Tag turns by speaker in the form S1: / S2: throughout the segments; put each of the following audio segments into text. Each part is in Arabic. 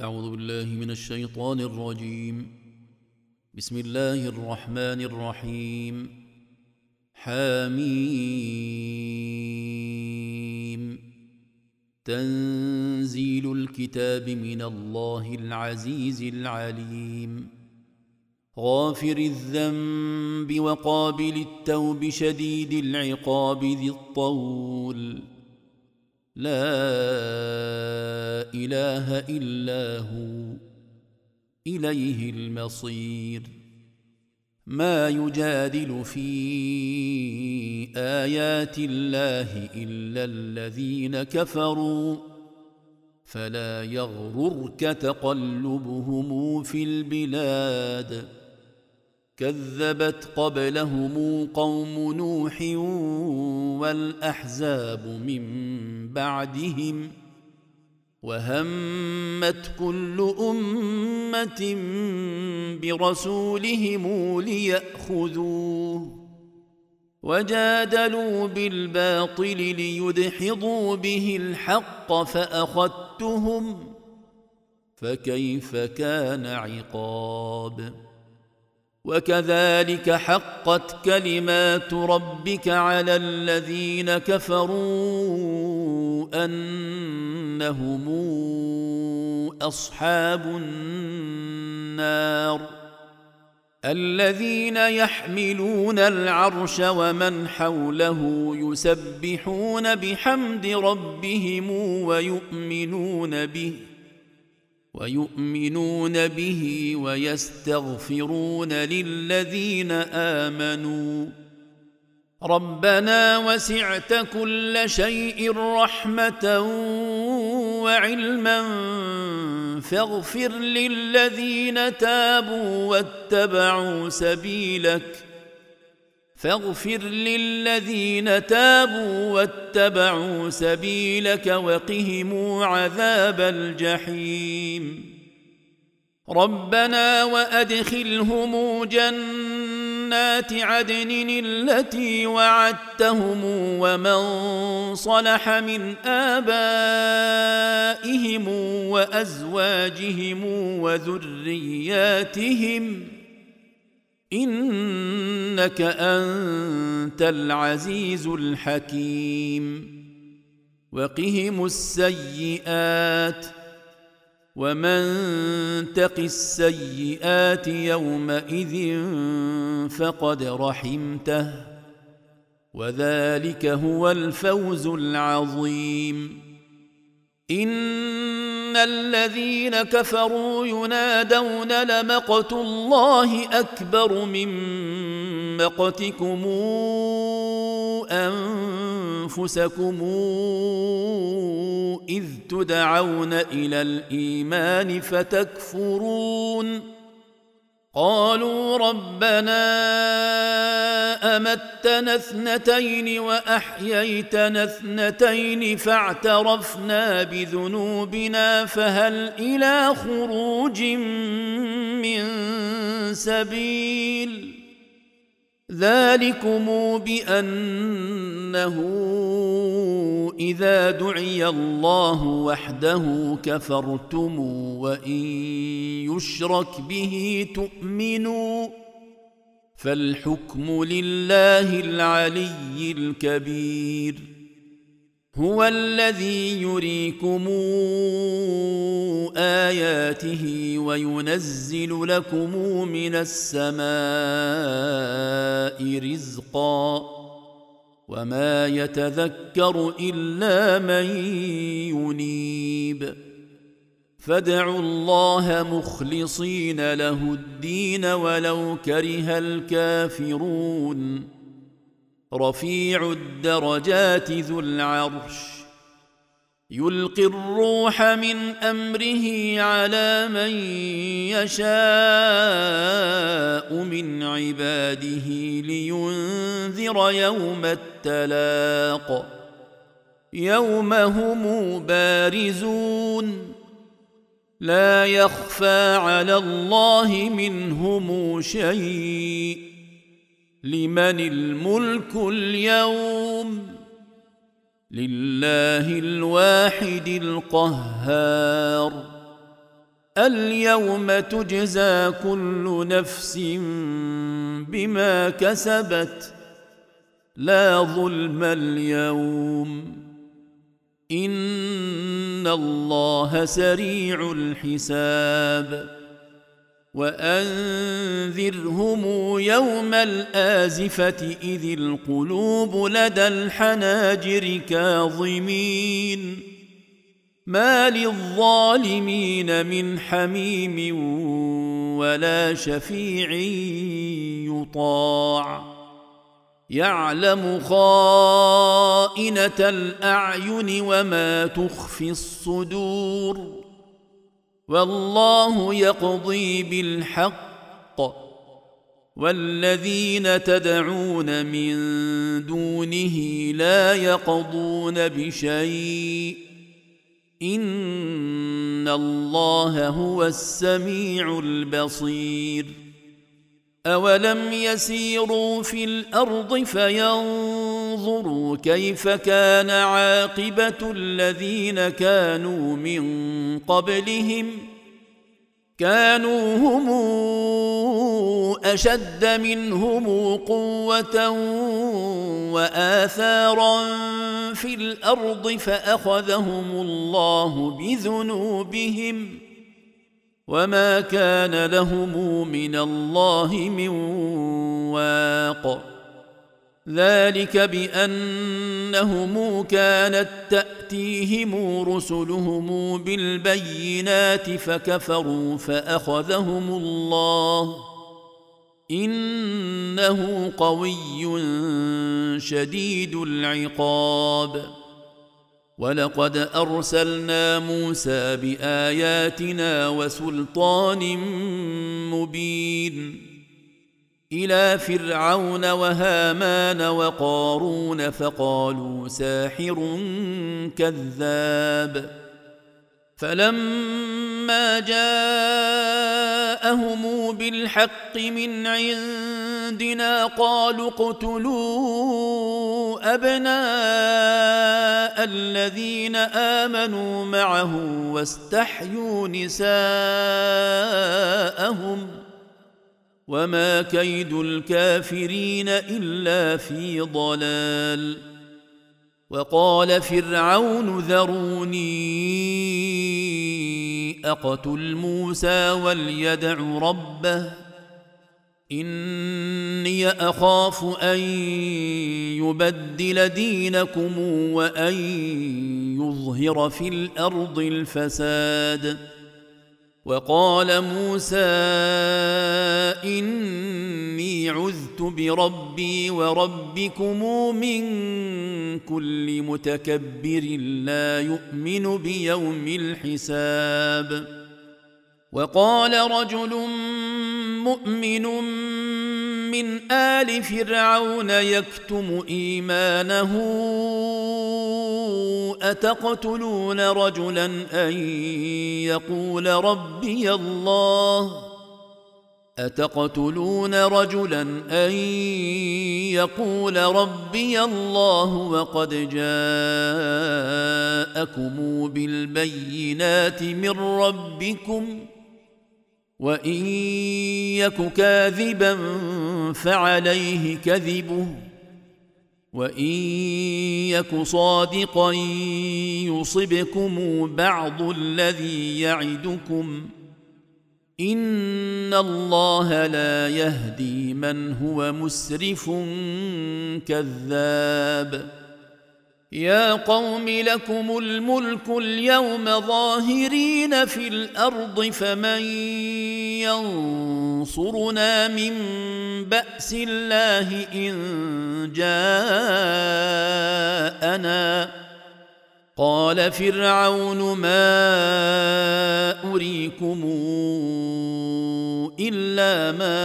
S1: أعوذ بالله من الشيطان الرجيم. بسم الله الرحمن الرحيم. حميم. تنزيل الكتاب من الله العزيز العليم. غافر الذنب وقابل التوب شديد العقاب ذي الطول. لا إله إلا هو إليه المصير. ما يجادل في آيات الله إلا الذين كفروا فلا يغررك تقلبهم في البلاد. كذبت قبلهم قوم نوح والأحزاب من بعدهم وهمت كل أمة برسولهم ليأخذوه وجادلوا بالباطل ليدحضوا به الحق فأخذتهم فكيف كان عقاب. وكذلك حقت كلمات ربك على الذين كفروا أنهم أصحاب النار. الذين يحملون العرش ومن حوله يسبحون بحمد ربهم ويؤمنون به ويستغفرون للذين آمنوا ربنا وسعت كل شيء رحمة وعلما فاغفر للذين تابوا واتبعوا سبيلك وقهم عذاب الجحيم. ربنا وأدخلهم جنات عدن التي وعدتهم ومن صلح من آبائهم وأزواجهم وذرياتهم إنك أنت العزيز الحكيم. وقهم السيئات ومن تق السيئات يومئذ فقد رحمته وذلك هو الفوز العظيم. إن الذين كفروا ينادون لمقت الله أكبر من مقتكم أنفسكم إذ تدعون إلى الإيمان فتكفرون. قالوا ربنا أمتنا اثنتين وأحييتنا اثنتين فاعترفنا بذنوبنا فهل إلى خروج من سبيل. ذلكم بأنه إذا دعي الله وحده كفرتم وإن يشرك به تؤمنوا فالحكم لله العلي الكبير. هو الذي يريكم آياته وينزل لكم من السماء رزقا وما يتذكر إلا من ينيب. فادعوا الله مخلصين له الدين ولو كره الكافرون. رفيع الدرجات ذو العرش يلقي الروح من أمره على من يشاء من عباده لينذر يوم التلاق يوم هم بارزون لا يخفى على الله منهم شيء. لمن الملك اليوم لله الواحد القهار. اليوم تجزى كل نفس بما كسبت لا ظلم اليوم إن الله سريع الحساب وأنذرهم يوم الآزفة إذ القلوب لدى الحناجر كاظمين ما للظالمين من حميم ولا شفيع يطاع يعلم خائنة الأعين وما تخفي الصدور والله يقضي بالحق والذين تدعون من دونه لا يقضون بشيء إن الله هو السميع البصير أولم يسيروا في الأرض فينظروا كيف كان عاقبة الذين كانوا من قبلهم كانوا هم أشد منهم قوة وآثارا في الأرض فأخذهم الله بذنوبهم وما كان لهم من الله من واق ذلك بأنهم كانت تأتيهم رسلهم بالبينات فكفروا فأخذهم الله إنه قوي شديد العقاب ولقد أرسلنا موسى بآياتنا وسلطان مبين إلى فرعون وهامان وقارون فقالوا ساحر كذاب فلما جاءهم بالحق من عندنا قالوا اقتلوا أبناء الذين آمنوا معه واستحيوا نساءهم وما كيد الكافرين إلا في ضلال وقال فرعون ذروني أقتل موسى وليدع ربه إني أخاف أن يبدل دينكم وأن يظهر في الأرض الفساد وقال موسى إني عذت بربي وربكم من كل متكبر لا يؤمن بيوم الحساب وقال رجل مؤمن من آل فرعون يكتم إيمانه أتقتلون رجلا أن يقول ربي الله وقد جاءكم بالبينات من ربكم وإن يك كاذبا فعليه كذبه وإن يك صادقا يصبكم بعض الذي يعدكم إن الله لا يهدي من هو مسرف كذاب يا قوم لكم الملك اليوم ظاهرين في الأرض فمن ينصرنا من بأس الله إن جاءنا قال فرعون ما أريكم إلا ما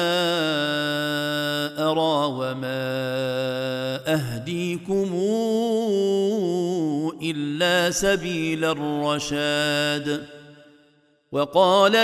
S1: أرى وما أهديكم إلا سبيل الرشاد وقال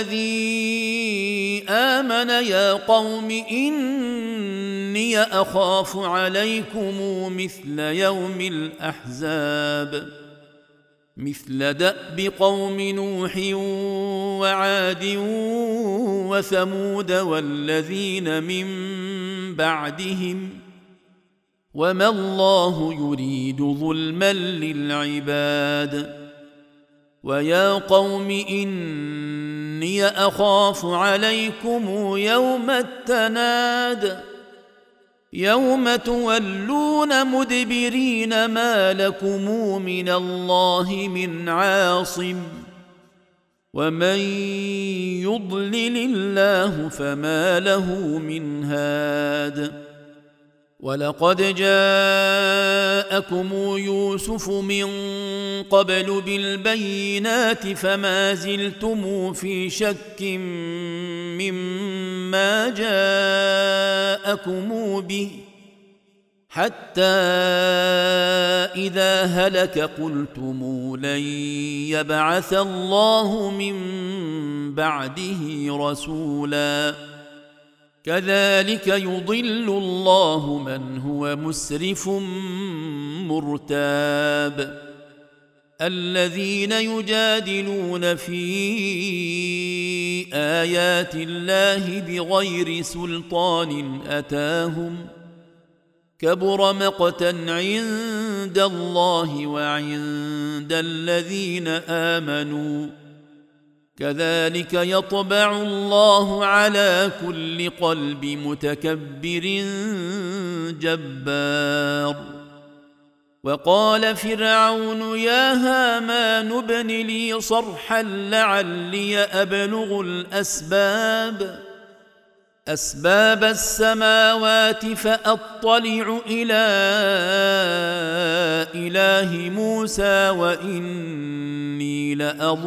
S1: الذي آمن يا قوم إني أخاف عليكم مثل يوم الأحزاب مثل دأب قوم نوح وعاد وثمود والذين من بعدهم وما الله يريد ظلما للعباد ويا قوم إني أخاف عليكم يوم التناد يوم تولون مدبرين ما لكم من الله من عاصم ومن يضلل الله فما له من هاد ولقد جاءكم يوسف من قبل بالبينات فما زلتم في شك مما جاءكم به حتى إذا هلك قلتم لن يبعث الله من بعده رسولا كذلك يضل الله من هو مسرف مرتاب الذين يجادلون في آيات الله بغير سلطان أتاهم كبر مقتا عند الله وعند الذين آمنوا كذلك يطبع الله على كل قلب متكبر جبار وقال فرعون يا هامان ابن لي صرحا لعلي أبلغ أسباب السماوات فأطلع إلى إله موسى وإني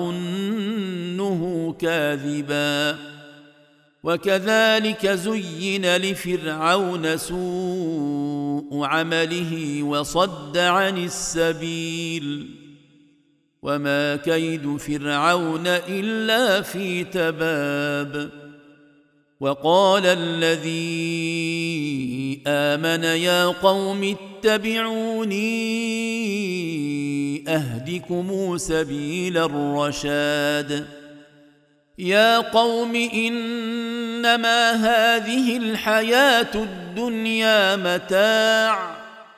S1: لأظنه كاذبا وكذلك زين لفرعون سوء عمله وصد عن السبيل وما كيد فرعون إلا في تباب وقال الذي آمن يا قوم اتبعوني أهدكم سبيل الرشاد يا قوم إنما هذه الحياة الدنيا متاع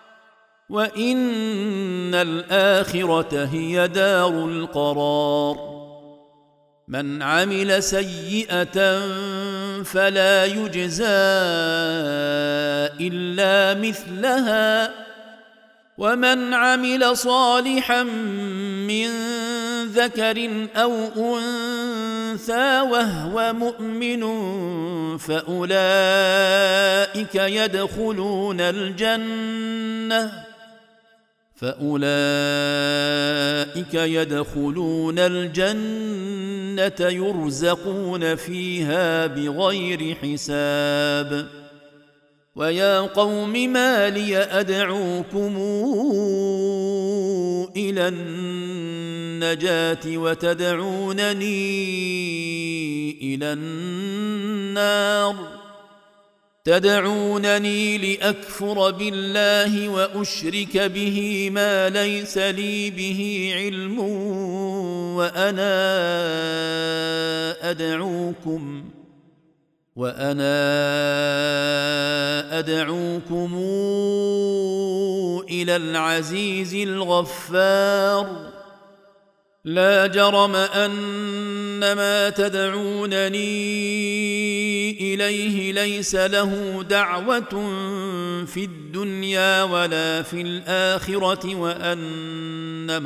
S1: وإن الآخرة هي دار القرار من عمل سيئة فلا يجزى إلا مثلها ومن عمل صالحا من ذكر أو أنثى وهو مؤمن فأولئك يدخلون الجنة يرزقون فيها بغير حساب ويا قوم ما لي أدعوكم إلى النجاة وتدعونني إلى النار تدعونني لأكفر بالله وأشرك به ما ليس لي به علم وأنا أدعوكم إلى العزيز الغفار لا جرم أن ما تدعونني إليه ليس له دعوة في الدنيا ولا في الآخرة وأن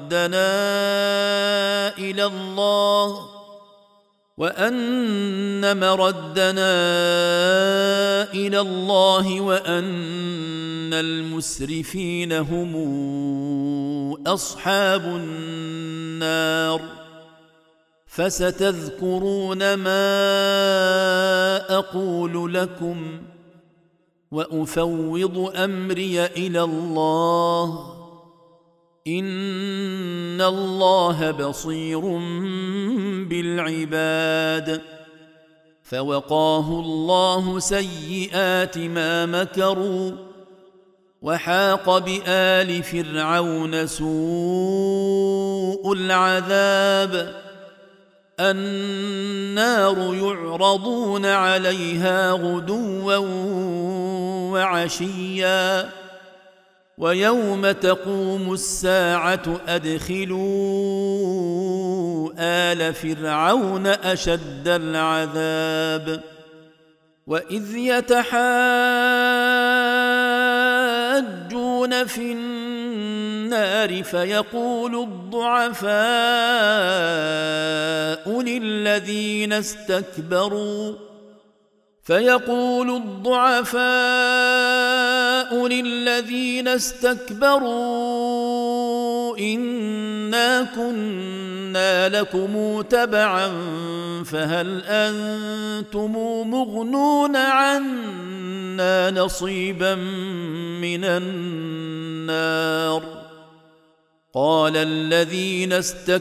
S1: مردنا إلى الله وأن المسرفين هم أصحاب النار فستذكرون ما أقول لكم وأفوض أمري إلى الله إن الله بصير بالعباد فوقاه الله سيئات ما مكروا وحاق بآل فرعون سوء العذاب النار يعرضون عليها غدوا وعشيا ويوم تقوم الساعة أدخلوا آل فرعون أشد العذاب وإذ يتحاجون في النار فيقول الضعفاء للذين استكبروا إنا كنا لكم تبعا فهل أنتم مغنون عنا نصيبا من النار قال الذين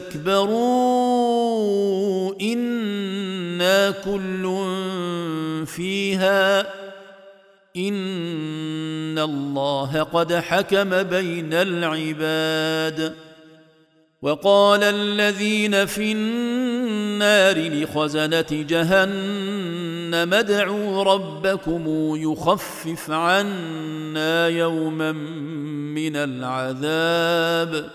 S1: استكبروا إنا كل فيها إن الله قد حكم بين العباد وقال الذين في النار لخزنة جهنم ادعوا ربكم يخفف عنا يوما من العذاب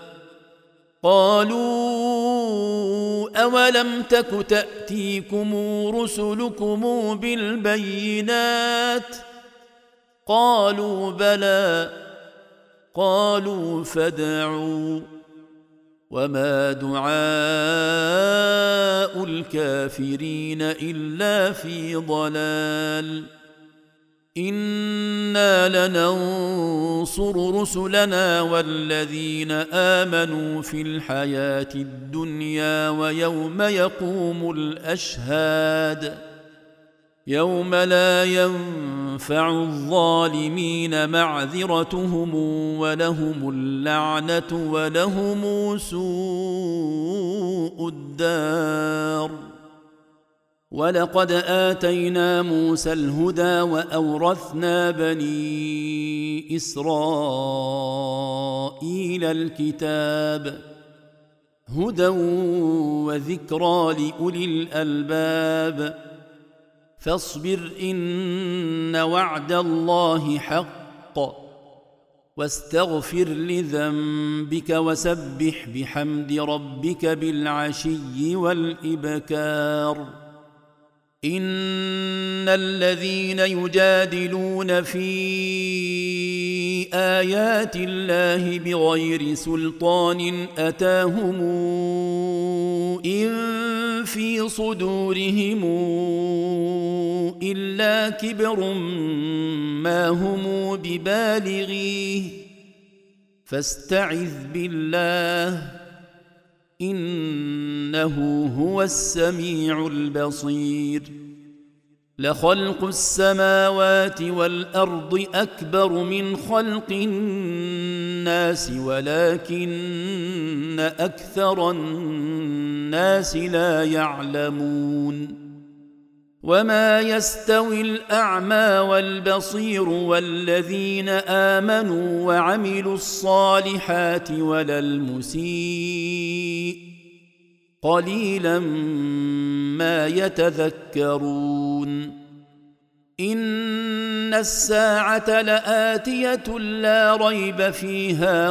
S1: قالوا أولم تك تأتيكم رسلكم بالبينات قالوا بلى قالوا فادعوا وما دعاء الكافرين إلا في ضلال إنا لننصر رسلنا والذين آمنوا في الحياة الدنيا ويوم يقوم الأشهاد يوم لا ينفع الظالمين معذرتهم ولهم اللعنة ولهم سوء الدار ولقد آتينا موسى الهدى وأورثنا بني إسرائيل الكتاب هدى وذكرى لأولي الألباب فاصبر إن وعد الله حق واستغفر لذنبك وسبح بحمد ربك بالعشي والإبكار إن الذين يجادلون في آيات الله بغير سلطان أتاهم إن في صدورهم إلا كبر ما هم ببالغيه فاستعذ بالله إنه هو السميع البصير لخلق السماوات والأرض أكبر من خلق الناس ولكن أكثر الناس لا يعلمون وما يستوي الأعمى والبصير والذين آمنوا وعملوا الصالحات ولا المسيء قليلا ما يتذكرون إن الساعة لآتية لا ريب فيها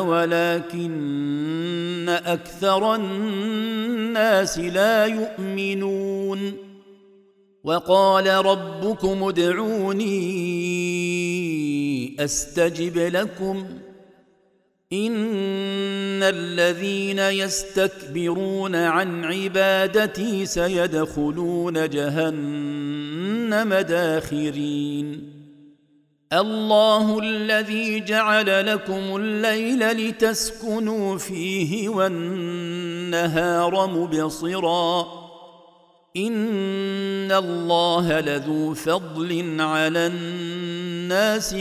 S1: ولكن أكثر الناس لا يؤمنون وقال ربكم ادعوني أستجب لكم إن الذين يستكبرون عن عبادتي سيدخلون جهنم داخرين الله الذي جعل لكم الليل لتسكنوا فيه والنهار مبصرا إن الله لذو فضل على الناس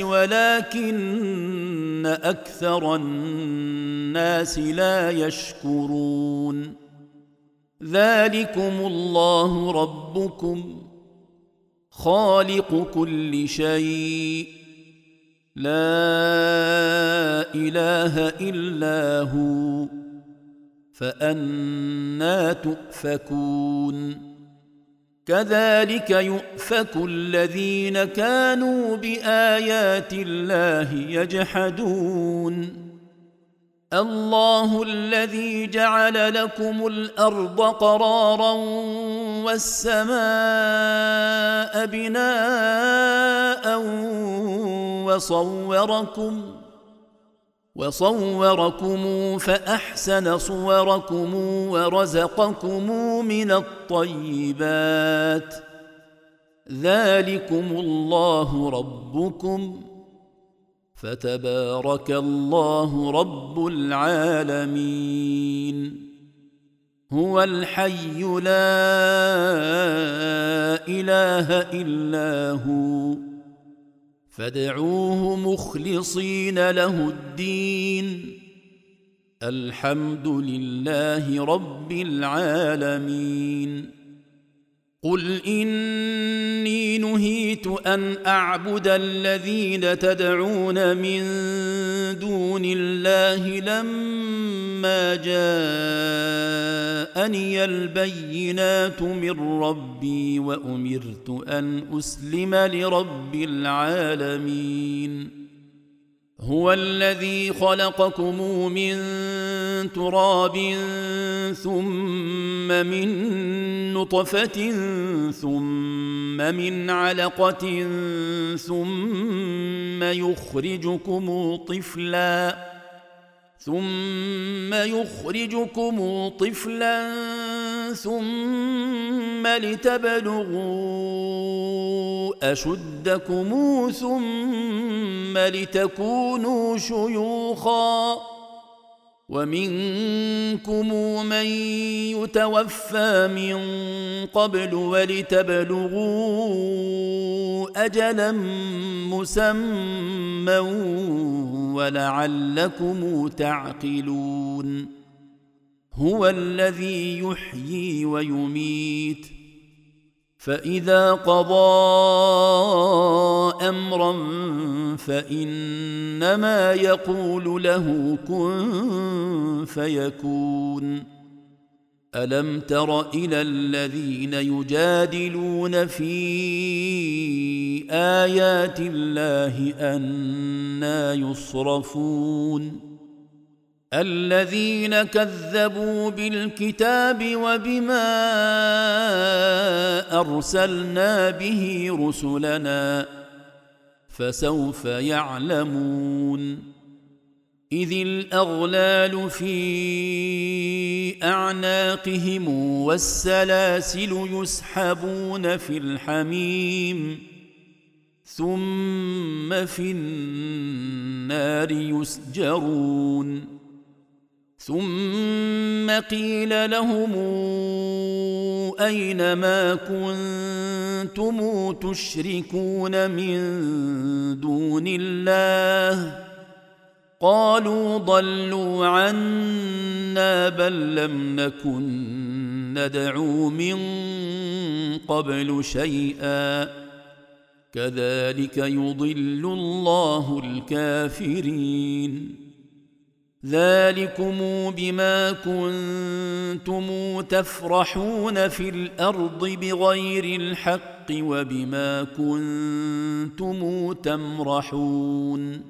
S1: ولكن أكثر الناس لا يشكرون ذلكم الله ربكم خالق كل شيء لا إله إلا هو فأنى تؤفكون كذلك يؤفك الذين كانوا بآيات الله يجحدون الله الذي جعل لكم الأرض قرارا والسماء بناء وصوركم فأحسن صوركم ورزقكم من الطيبات ذلكم الله ربكم فتبارك الله رب العالمين هو الحي لا إله إلا هو فادعوه مخلصين له الدين الحمد لله رب العالمين قل إني نهيت أن أعبد الذين تدعون من دون الله لما جاءني البينات من ربي وأمرت أن أسلم لرب العالمين هو الذي خلقكم من تراب ثم من نطفة ثم من علقة ثم يخرجكم طفلا ثم لتبلغوا أشدكم ثم لتكونوا شيوخا ومنكم من يتوفى من قبل ولتبلغوا أجلا مسمى ولعلكم تعقلون هو الذي يحيي ويميت فإذا قضى أمرا فإنما يقول له كن فيكون ألم تر إلى الذين يجادلون في آيات الله أنى يصرفون الذين كذبوا بالكتاب وبما أرسلنا به رسلنا فسوف يعلمون إذ الأغلال في أعناقهم والسلاسل يسحبون في الحميم ثم في النار يسجرون ثم قيل لهم أين ما كنتم تشركون من دون الله قالوا ضلوا عنا بل لم نكن ندعو من قبل شيئا كذلك يضل الله الكافرين ذلكم بما كنتم تفرحون في الأرض بغير الحق وبما كنتم تمرحون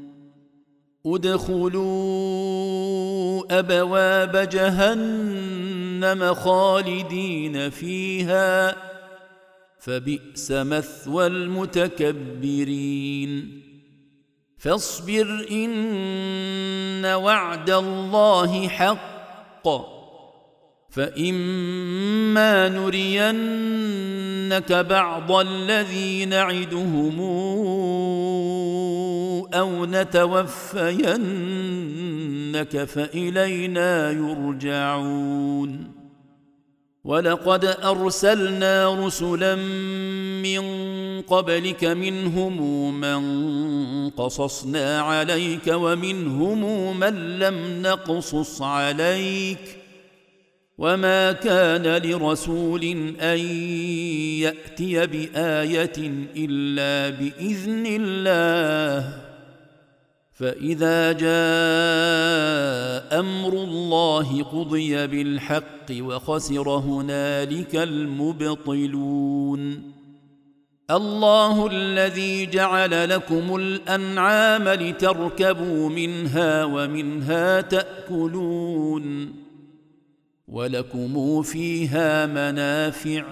S1: ادخلوا أبواب جهنم خالدين فيها فبئس مثوى المتكبرين فاصبر إن وعد الله حق فإما نرينك بعض الذي نعدهم أو نتوفينك فإلينا يرجعون ولقد أرسلنا رسلا من قبلك منهم من قصصنا عليك ومنهم من لم نقصص عليك وما كان لرسول أن يأتي بآية إلا بإذن الله فإذا جاء أمر الله قضي بالحق وخسر هنالك المبطلون الله الذي جعل لكم الأنعام لتركبوا منها ومنها تأكلون ولكم فيها منافع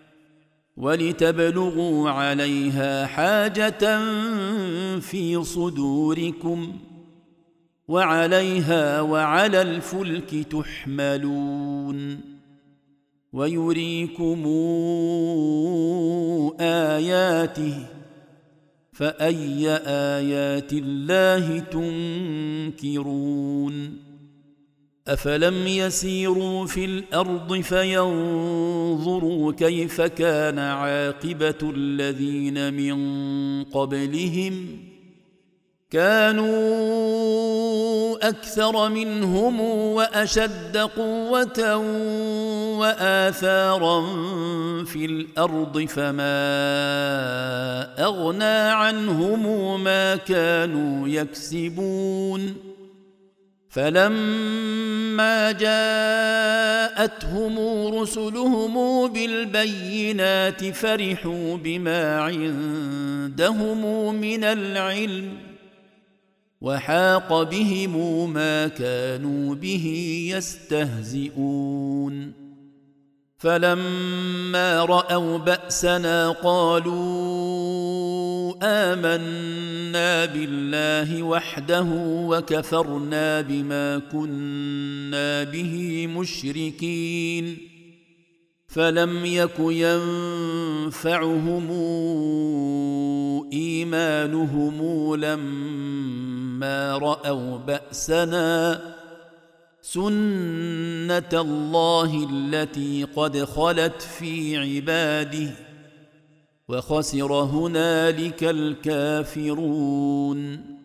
S1: ولتبلغوا عليها حاجة في صدوركم وعليها وعلى الفلك تحملون ويريكم آياته فأي آيات الله تنكرون أفلم يسيروا في الأرض فينظروا كيف كان عاقبة الذين من قبلهم كانوا أكثر منهم وأشد قوة وآثارا في الأرض فما أغنى عنهم ما كانوا يكسبون فلما جاءتهم رسلهم بالبينات فرحوا بما عندهم من العلم وحاق بهم ما كانوا به يستهزئون فلما رأوا بأسنا قالوا آمنا بالله وحده وكفرنا بما كنا به مشركين فلم يك ينفعهم إيمانهم لما رأوا بأسنا سنة الله التي قد خلت في عباده وخسر هنالك الكافرون